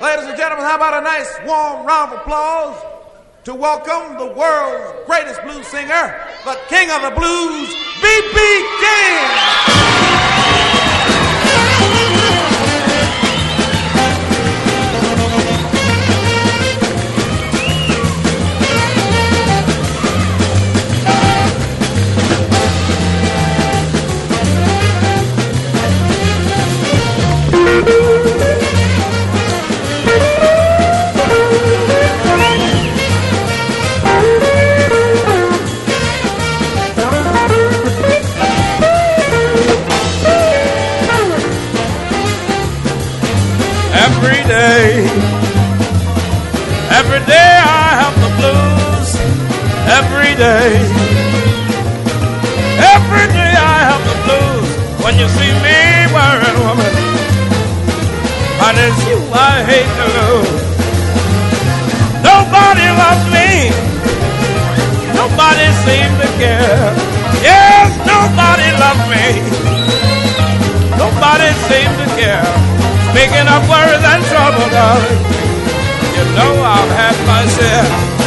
Ladies and gentlemen, how about a nice warm round of applause to welcome the world's greatest blues singer, the king of the blues, B.B. King. Every day I have the blues. Every day I have the blues. When you see me wearing woman, and it's you I hate to lose. Nobody loves me. Nobody seems to care. Yes, nobody loves me. Nobody seems to care. Speaking of worries and trouble, darling, you know I've had my share.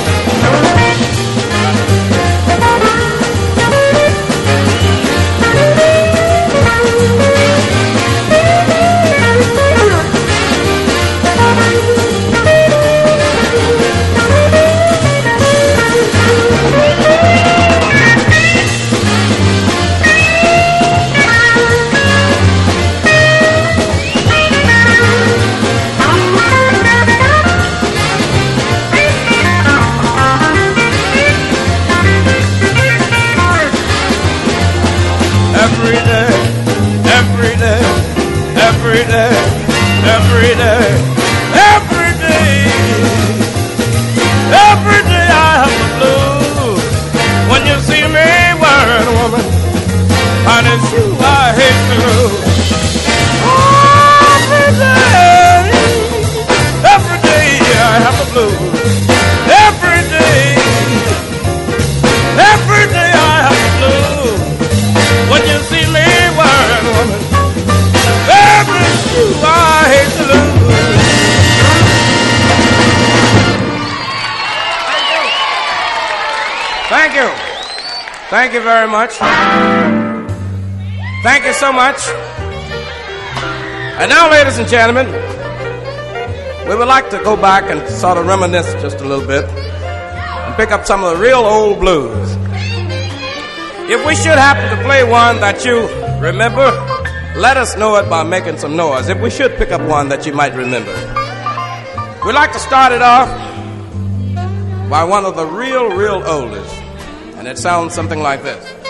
Every day I have the blues. When you see me wearing a woman, and it's you I hate to lose. Every day I have the blues. Every day I have the blues. When you see me wearing a woman, it's you I hate to lose. Thank you. Thank you very much. Thank you so much. And now, ladies and gentlemen, we would like to go back and sort of reminisce just a little bit and pick up some of the real old blues. If we should happen to play one that you remember, let us know it by making some noise. If we should pick up one that you might remember. We'd like to start it off by one of the real oldest. And it sounds something like this.